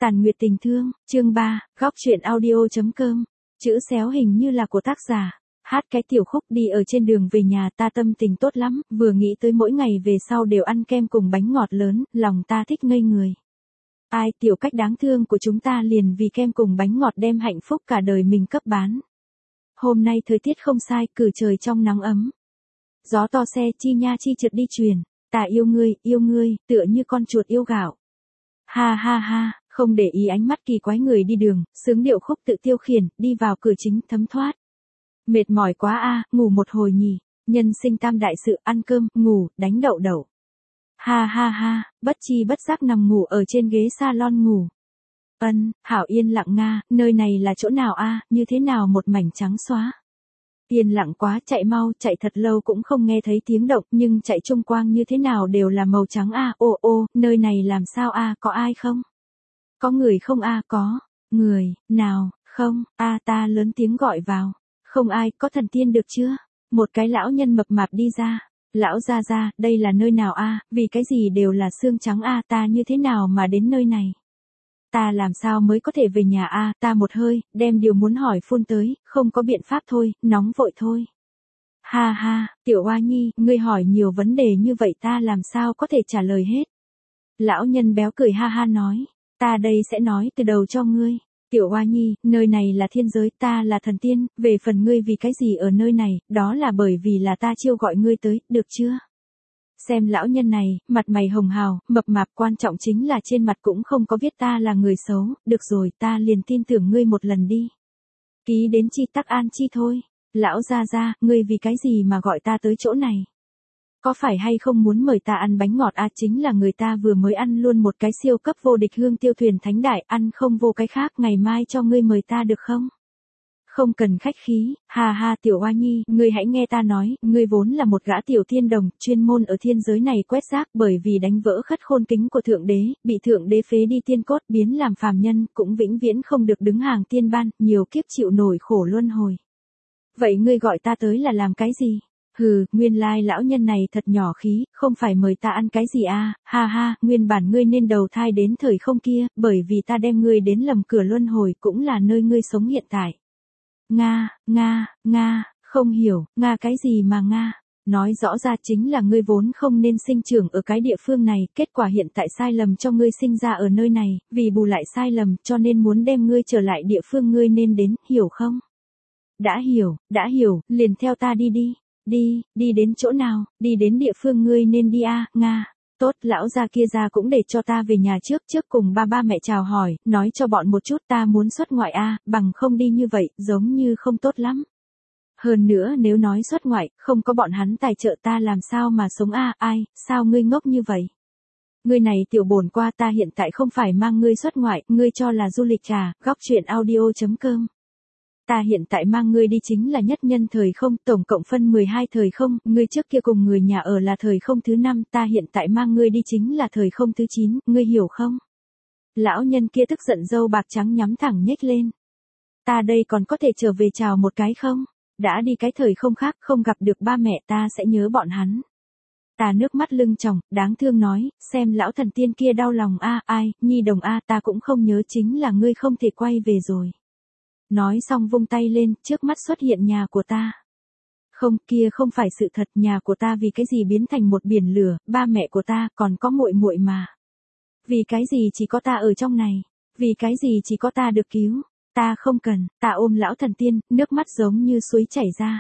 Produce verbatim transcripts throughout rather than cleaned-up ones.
Tàn Nguyệt Tình Thương, chương ba, góc truyện audio.com. Chữ xéo hình như là của tác giả. Hát cái tiểu khúc đi ở trên đường về nhà ta tâm tình tốt lắm, vừa nghĩ tới mỗi ngày về sau đều ăn kem cùng bánh ngọt lớn, lòng ta thích ngây người. Ai tiểu cách đáng thương của chúng ta liền vì kem cùng bánh ngọt đem hạnh phúc cả đời mình cấp bán. Hôm nay thời tiết không sai, cử trời trong nắng ấm. Gió to xe chi nha chi trượt đi truyền, ta yêu ngươi, yêu ngươi, tựa như con chuột yêu gạo. Ha ha ha, không để ý ánh mắt kỳ quái người đi đường, sướng điệu khúc tự tiêu khiển, đi vào cửa chính thấm thoát. Mệt mỏi quá a, ngủ một hồi nhỉ, nhân sinh tam đại sự, ăn cơm, ngủ, đánh đậu đậu. Ha ha ha, bất chi bất giác nằm ngủ ở trên ghế salon ngủ. Ân, hảo yên lặng nga, nơi này là chỗ nào a, như thế nào một mảnh trắng xóa. Yên lặng quá, chạy mau, chạy thật lâu cũng không nghe thấy tiếng động, nhưng chạy trung quang như thế nào đều là màu trắng a, ô ô, nơi này làm sao a, có ai không? Có người không a, có, người, nào, không, a ta lớn tiếng gọi vào, không ai, có thần tiên được chưa? Một cái lão nhân mập mạp đi ra, lão gia gia, đây là nơi nào a, vì cái gì đều là xương trắng a, ta như thế nào mà đến nơi này? Ta làm sao mới có thể về nhà a, ta một hơi, đem điều muốn hỏi phun tới, không có biện pháp thôi, nóng vội thôi. Ha ha, tiểu oa nhi, ngươi hỏi nhiều vấn đề như vậy ta làm sao có thể trả lời hết. Lão nhân béo cười ha ha nói, ta đây sẽ nói từ đầu cho ngươi. Tiểu oa nhi, nơi này là thiên giới, ta là thần tiên, về phần ngươi vì cái gì ở nơi này, đó là bởi vì là ta chiêu gọi ngươi tới, được chưa? Xem lão nhân này, mặt mày hồng hào, mập mạp, quan trọng chính là trên mặt cũng không có viết ta là người xấu, được rồi ta liền tin tưởng ngươi một lần đi. Ký đến chi tắc an chi thôi. Lão gia gia, ngươi vì cái gì mà gọi ta tới chỗ này? Có phải hay không muốn mời ta ăn bánh ngọt a, chính là người ta vừa mới ăn luôn một cái siêu cấp vô địch hương tiêu thuyền thánh đại, ăn không vô cái khác, ngày mai cho ngươi mời ta được không? Không cần khách khí, ha ha tiểu oa nhi, ngươi hãy nghe ta nói, ngươi vốn là một gã tiểu thiên đồng, chuyên môn ở thiên giới này quét rác, bởi vì đánh vỡ khất khôn kính của thượng đế, bị thượng đế phế đi tiên cốt, biến làm phàm nhân, cũng vĩnh viễn không được đứng hàng tiên ban, nhiều kiếp chịu nổi khổ luân hồi. Vậy ngươi gọi ta tới là làm cái gì? Hừ, nguyên lai lão nhân này thật nhỏ khí, không phải mời ta ăn cái gì a, ha ha, nguyên bản ngươi nên đầu thai đến thời không kia, bởi vì ta đem ngươi đến lầm cửa luân hồi, cũng là nơi ngươi sống hiện tại. Nga, Nga, Nga, không hiểu, Nga cái gì mà Nga? Nói rõ ra chính là ngươi vốn không nên sinh trưởng ở cái địa phương này, kết quả hiện tại sai lầm cho ngươi sinh ra ở nơi này, vì bù lại sai lầm, cho nên muốn đem ngươi trở lại địa phương ngươi nên đến, hiểu không? Đã hiểu, đã hiểu, liền theo ta đi đi, đi, đi đến chỗ nào, đi đến địa phương ngươi nên đi a, Nga. Tốt, lão gia kia ra cũng để cho ta về nhà trước, trước cùng ba ba mẹ chào hỏi, nói cho bọn một chút ta muốn xuất ngoại a, bằng không đi như vậy, giống như không tốt lắm. Hơn nữa nếu nói xuất ngoại, không có bọn hắn tài trợ ta làm sao mà sống a, ai, sao ngươi ngốc như vậy? Ngươi này tiểu bổn qua ta hiện tại không phải mang ngươi xuất ngoại, ngươi cho là du lịch trà, góc truyện audio.com. Ta hiện tại mang ngươi đi chính là nhất nhân thời không, tổng cộng phân mười hai thời không, ngươi trước kia cùng người nhà ở là thời không thứ năm, ta hiện tại mang ngươi đi chính là thời không thứ chín, ngươi hiểu không? Lão nhân kia tức giận râu bạc trắng nhắm thẳng nhếch lên. Ta đây còn có thể trở về chào một cái không? Đã đi cái thời không khác, không gặp được ba mẹ ta sẽ nhớ bọn hắn. Ta nước mắt lưng tròng, đáng thương nói, xem lão thần tiên kia đau lòng a, ai, nhi đồng a, ta cũng không nhớ chính là ngươi không thể quay về rồi. Nói xong vung tay lên, trước mắt xuất hiện nhà của ta. Không, kia không phải sự thật, nhà của ta vì cái gì biến thành một biển lửa, ba mẹ của ta còn có muội muội mà. Vì cái gì chỉ có ta ở trong này, vì cái gì chỉ có ta được cứu, ta không cần, ta ôm lão thần tiên, nước mắt giống như suối chảy ra.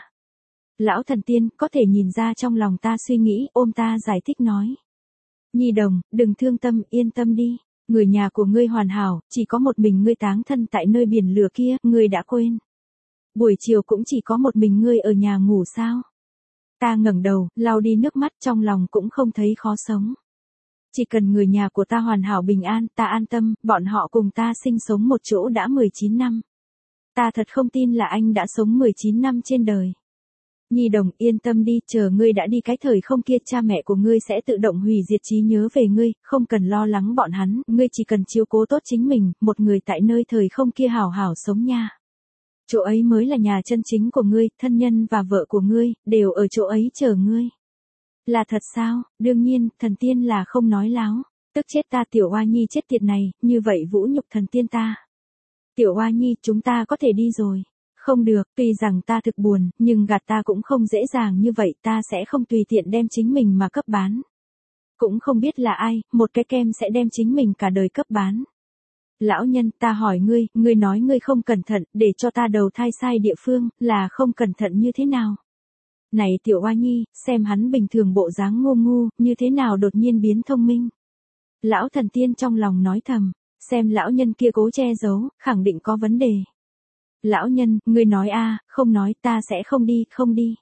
Lão thần tiên có thể nhìn ra trong lòng ta suy nghĩ, ôm ta giải thích nói. Nhi đồng, đừng thương tâm, yên tâm đi. Người nhà của ngươi hoàn hảo, chỉ có một mình ngươi táng thân tại nơi biển lửa kia, ngươi đã quên. Buổi chiều cũng chỉ có một mình ngươi ở nhà ngủ sao? Ta ngẩng đầu, lau đi nước mắt, trong lòng cũng không thấy khó sống. Chỉ cần người nhà của ta hoàn hảo bình an, ta an tâm, bọn họ cùng ta sinh sống một chỗ đã mười chín năm. Ta thật không tin là anh đã sống mười chín năm trên đời. Nhi đồng, yên tâm đi, chờ ngươi đã đi cái thời không kia, cha mẹ của ngươi sẽ tự động hủy diệt trí nhớ về ngươi, không cần lo lắng bọn hắn, ngươi chỉ cần chiếu cố tốt chính mình, một người tại nơi thời không kia hảo hảo sống nha. Chỗ ấy mới là nhà chân chính của ngươi, thân nhân và vợ của ngươi, đều ở chỗ ấy chờ ngươi. Là thật sao? Đương nhiên, thần tiên là không nói láo. Tức chết ta tiểu oa nhi chết tiệt này, như vậy vũ nhục thần tiên ta. Tiểu oa nhi chúng ta có thể đi rồi. Không được, tuy rằng ta thực buồn, nhưng gạt ta cũng không dễ dàng như vậy, ta sẽ không tùy tiện đem chính mình mà cấp bán. Cũng không biết là ai, một cái kem sẽ đem chính mình cả đời cấp bán. Lão nhân, ta hỏi ngươi, ngươi nói ngươi không cẩn thận, để cho ta đầu thai sai địa phương, là không cẩn thận như thế nào? Này tiểu oa nhi, xem hắn bình thường bộ dáng ngu ngu, như thế nào đột nhiên biến thông minh. Lão thần tiên trong lòng nói thầm, xem lão nhân kia cố che giấu, khẳng định có vấn đề. Lão nhân, ngươi nói a, không nói ta sẽ không đi, không đi.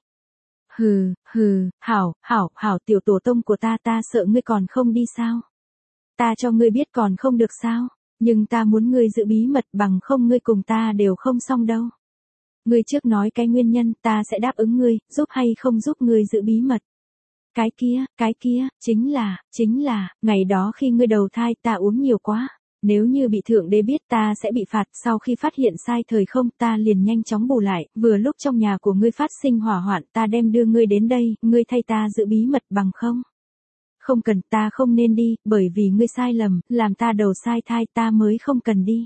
Hừ, hừ, hảo, hảo, hảo tiểu tổ tông của ta ta sợ ngươi còn không đi sao? Ta cho ngươi biết còn không được sao? Nhưng ta muốn ngươi giữ bí mật bằng không ngươi cùng ta đều không xong đâu. Ngươi trước nói cái nguyên nhân ta sẽ đáp ứng ngươi, giúp hay không giúp ngươi giữ bí mật. Cái kia, cái kia, chính là, chính là, ngày đó khi ngươi đầu thai ta uống nhiều quá. Nếu như bị thượng đế biết ta sẽ bị phạt, sau khi phát hiện sai thời không ta liền nhanh chóng bù lại, vừa lúc trong nhà của ngươi phát sinh hỏa hoạn ta đem đưa ngươi đến đây, ngươi thay ta giữ bí mật bằng không? Không cần, ta không nên đi, bởi vì ngươi sai lầm, làm ta đầu sai thai ta mới không cần đi.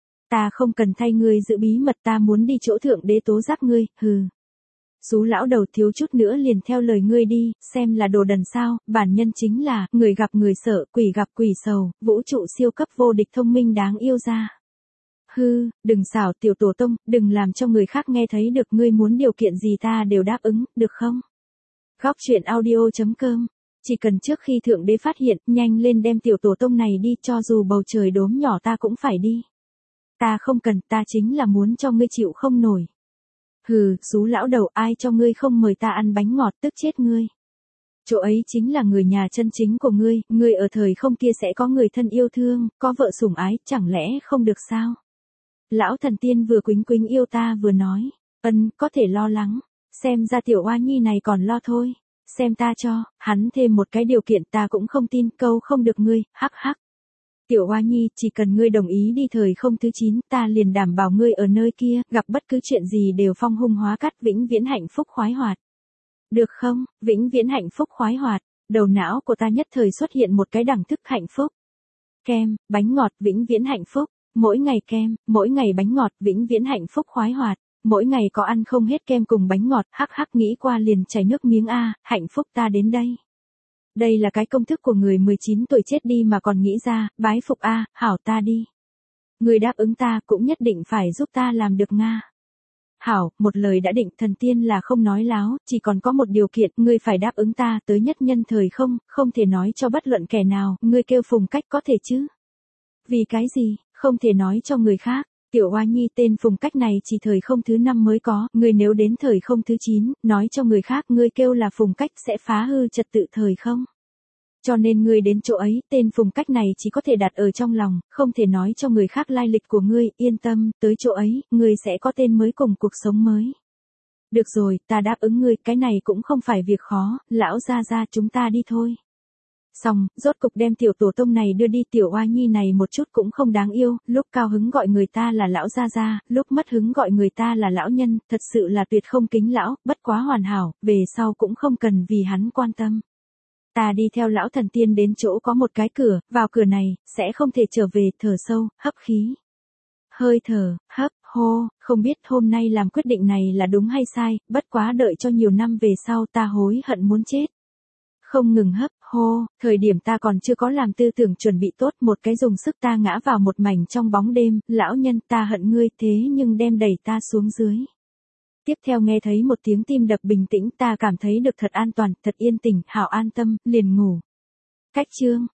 Ta không cần thay ngươi giữ bí mật ta muốn đi chỗ thượng đế tố giác ngươi, hừ. Sú lão đầu thiếu chút nữa liền theo lời ngươi đi, xem là đồ đần sao, bản nhân chính là, người gặp người sợ, quỷ gặp quỷ sầu, vũ trụ siêu cấp vô địch thông minh đáng yêu ra. Hư, đừng xảo tiểu tổ tông, đừng làm cho người khác nghe thấy được ngươi muốn điều kiện gì ta đều đáp ứng, được không? Góc truyện audio chấm com. Chỉ cần trước khi thượng đế phát hiện, nhanh lên đem tiểu tổ tông này đi cho dù bầu trời đốm nhỏ ta cũng phải đi. Ta không cần, ta chính là muốn cho ngươi chịu không nổi. Hừ, sú lão đầu ai cho ngươi không mời ta ăn bánh ngọt tức chết ngươi. Chỗ ấy chính là người nhà chân chính của ngươi, ngươi ở thời không kia sẽ có người thân yêu thương, có vợ sủng ái, chẳng lẽ không được sao? Lão thần tiên vừa quýnh quýnh yêu ta vừa nói, ân, có thể lo lắng, xem ra tiểu oa nhi này còn lo thôi, xem ta cho, hắn thêm một cái điều kiện ta cũng không tin, câu không được ngươi, hắc hắc. Tiểu oa nhi, chỉ cần ngươi đồng ý đi thời không thứ chín, ta liền đảm bảo ngươi ở nơi kia, gặp bất cứ chuyện gì đều phong hung hóa cắt vĩnh viễn hạnh phúc khoái hoạt. Được không, vĩnh viễn hạnh phúc khoái hoạt, đầu não của ta nhất thời xuất hiện một cái đẳng thức hạnh phúc. Kem, bánh ngọt vĩnh viễn hạnh phúc, mỗi ngày kem, mỗi ngày bánh ngọt vĩnh viễn hạnh phúc khoái hoạt, mỗi ngày có ăn không hết kem cùng bánh ngọt, hắc hắc nghĩ qua liền chảy nước miếng a, hạnh phúc ta đến đây. Đây là cái công thức của người mười chín tuổi chết đi mà còn nghĩ ra, bái phục a, hảo ta đi. Người đáp ứng ta cũng nhất định phải giúp ta làm được nga. Hảo, một lời đã định, thần tiên là không nói láo, chỉ còn có một điều kiện, ngươi phải đáp ứng ta tới nhất nhân thời không, không thể nói cho bất luận kẻ nào, ngươi kêu Phùng Cách có thể chứ? Vì cái gì, không thể nói cho người khác. Tiểu oa nhi tên Phùng Cách này chỉ thời không thứ năm mới có, ngươi nếu đến thời không thứ chín, nói cho người khác ngươi kêu là Phùng Cách sẽ phá hư trật tự thời không. Cho nên ngươi đến chỗ ấy, tên Phùng Cách này chỉ có thể đặt ở trong lòng, không thể nói cho người khác lai lịch của ngươi, yên tâm, tới chỗ ấy, ngươi sẽ có tên mới cùng cuộc sống mới. Được rồi, ta đáp ứng ngươi, cái này cũng không phải việc khó, lão gia gia chúng ta đi thôi. Xong, rốt cục đem tiểu tổ tông này đưa đi, tiểu oa nhi này một chút cũng không đáng yêu, lúc cao hứng gọi người ta là lão gia gia, lúc mất hứng gọi người ta là lão nhân, thật sự là tuyệt không kính lão, bất quá hoàn hảo, về sau cũng không cần vì hắn quan tâm. Ta đi theo lão thần tiên đến chỗ có một cái cửa, vào cửa này, sẽ không thể trở về, thở sâu, hấp khí. Hơi thở, hấp, hô, không biết hôm nay làm quyết định này là đúng hay sai, bất quá đợi cho nhiều năm về sau ta hối hận muốn chết. Không ngừng hấp, hô, thời điểm ta còn chưa có làm tư tưởng chuẩn bị tốt, một cái dùng sức ta ngã vào một mảnh trong bóng đêm, lão nhân ta hận ngươi thế nhưng đem đẩy ta xuống dưới. Tiếp theo nghe thấy một tiếng tim đập bình tĩnh ta cảm thấy được thật an toàn, thật yên tĩnh, hảo an tâm, liền ngủ. Cách chương.